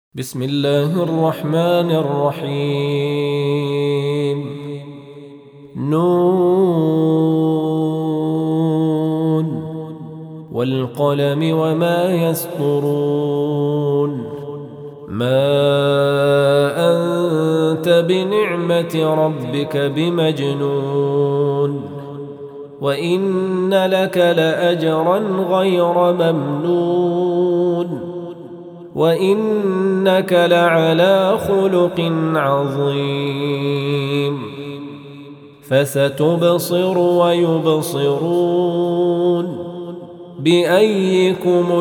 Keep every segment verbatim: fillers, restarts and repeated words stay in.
بسم الله الرحمن الرحيم. نون والقلم وما يسطرون. ما أنت بنعمة ربك بمجنون، وإن لك لأجرا غير ممنون، وإنك لعلى خلق عظيم. فستبصر ويبصرون بأيكم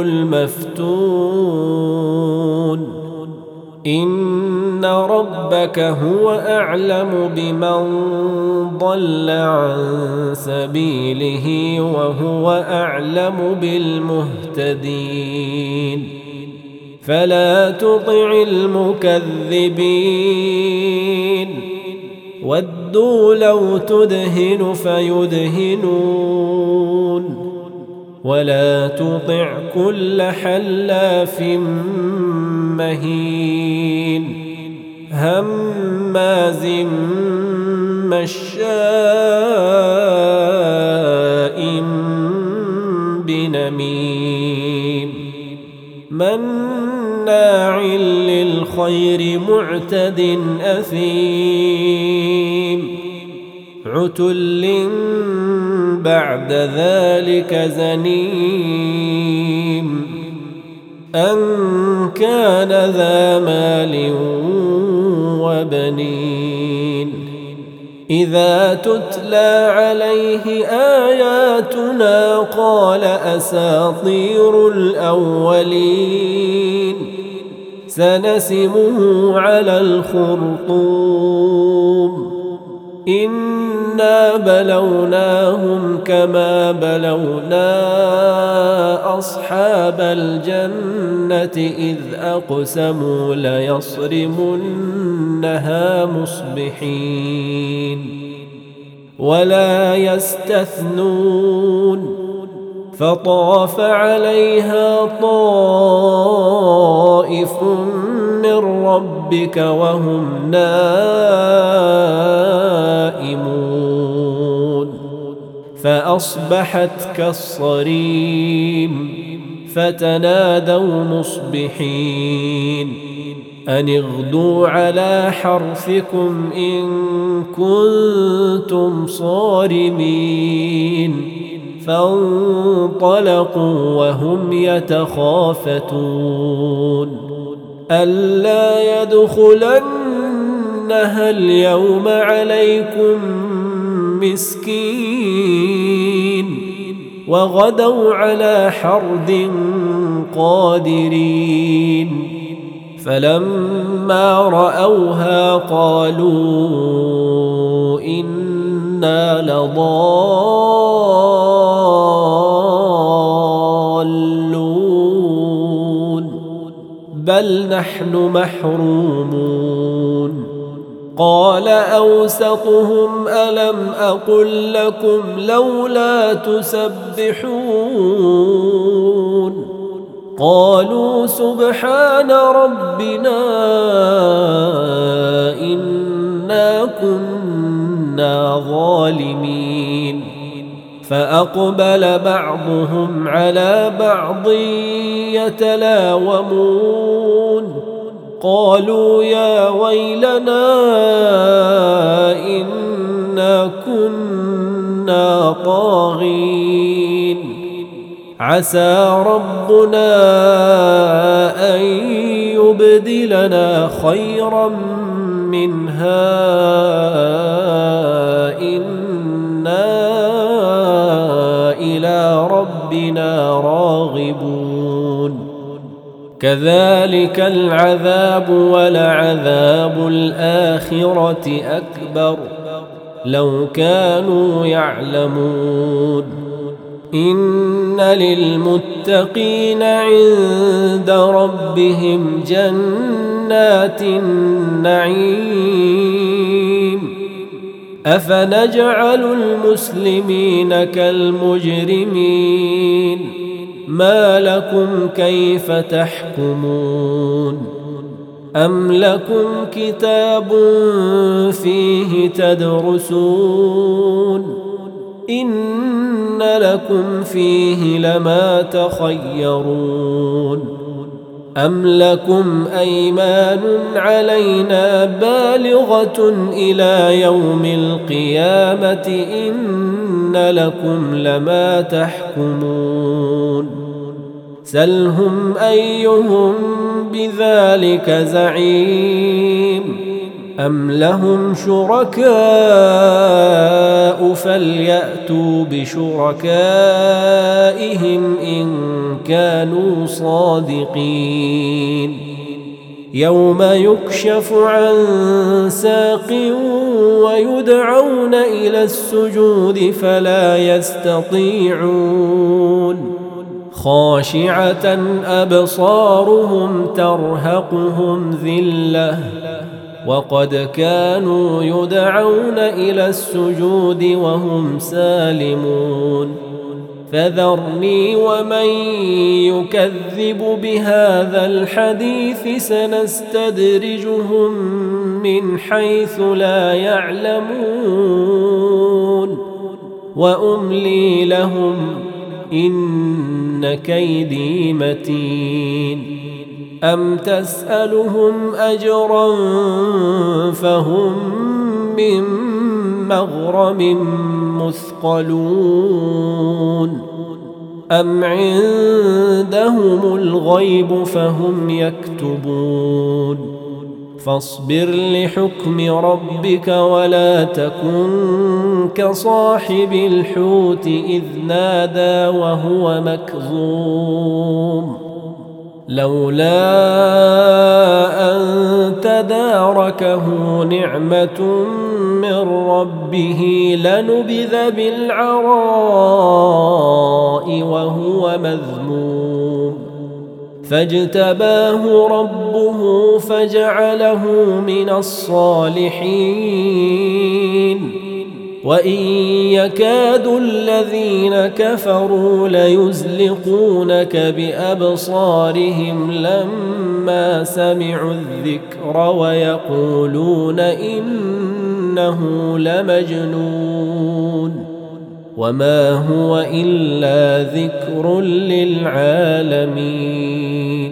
المفتون. إن ربك هو أعلم بمن ضل عن سبيله وهو أعلم بالمهتدين. فلا تطع المكذبين، ودوا لو تدهن فيدهنون. ولا تطع كل حلاف مهين هماز مشاء بنميم مناع للخير معتد أثيم عتل بعد ذلك زنيم أن كان ذا مال وبنين. إذا تتلى عليه آياتنا قال أساطير الأولين. سنسمه على الخرطوم. إنا بلوناهم كما بلونا أصحاب الجنة إذ أقسموا ليصرمنها مصبحين ولا يستثنون. فطاف عليها طائف من ربك وهم نائمون فأصبحت كالصريم. فتنادوا مصبحين أن اغدوا على حرثكم إن كنتم صارمين. فانطلقوا وهم يتخافتون ألا يدخلنها اليوم عليكم مسكين. وغدوا على حرد قادرين. فلما رأوها قالوا إنا لضالون بل نحن محرومون. قال أوسطهم ألم أقل لكم لولا تسبحون. قالوا سبحان ربنا إنا كنا ظالمين. فأقبل بعضهم على بعض يتلاومون قالوا يا ويلنا إنا كنا طاغين. عسى ربنا أن يبدلنا خيرا منها إنا إلى ربنا راغبون. كذلك العذاب ولعذاب الآخرة أكبر لو كانوا يعلمون. إن للمتقين عند ربهم جنات النعيم. أفنجعل المسلمين كالمجرمين ما لكم كيف تحكمون أم لكم كتاب فيه تدرسون إن لكم فيه لما تخيرون أم لكم أيمان علينا بالغة إلى يوم القيامة إن لكم لما تحكمون سلهم أيهم بذلك زعيم أم لهم شركاء فليأتوا بشركائهم إن كانوا صادقين يوم يكشف عن ساق ويدعون إلى السجود فلا يستطيعون خاشعة أبصارهم ترهقهم ذلة وقد كانوا يدعون إلى السجود وهم سالمون فذرني ومن يكذب بهذا الحديث سنستدرجهم من حيث لا يعلمون وأملي لهم إن كيدي متين أم تسألهم أجرا فهم من مغرم مثقلون أم عندهم الغيب فهم يكتبون فاصبر لحكم ربك ولا تكن كصاحب الحوت إذ نادى وهو مكظوم لولا أن تداركه نعمة من ربه لنبذ بالعراء وهو مذموم فاجتباه ربه فجعله من الصالحين وإن يكاد الذين كفروا ليزلقونك بأبصارهم لما سمعوا الذكر ويقولون إنه لمجنون وما هو إلا ذكر للعالمين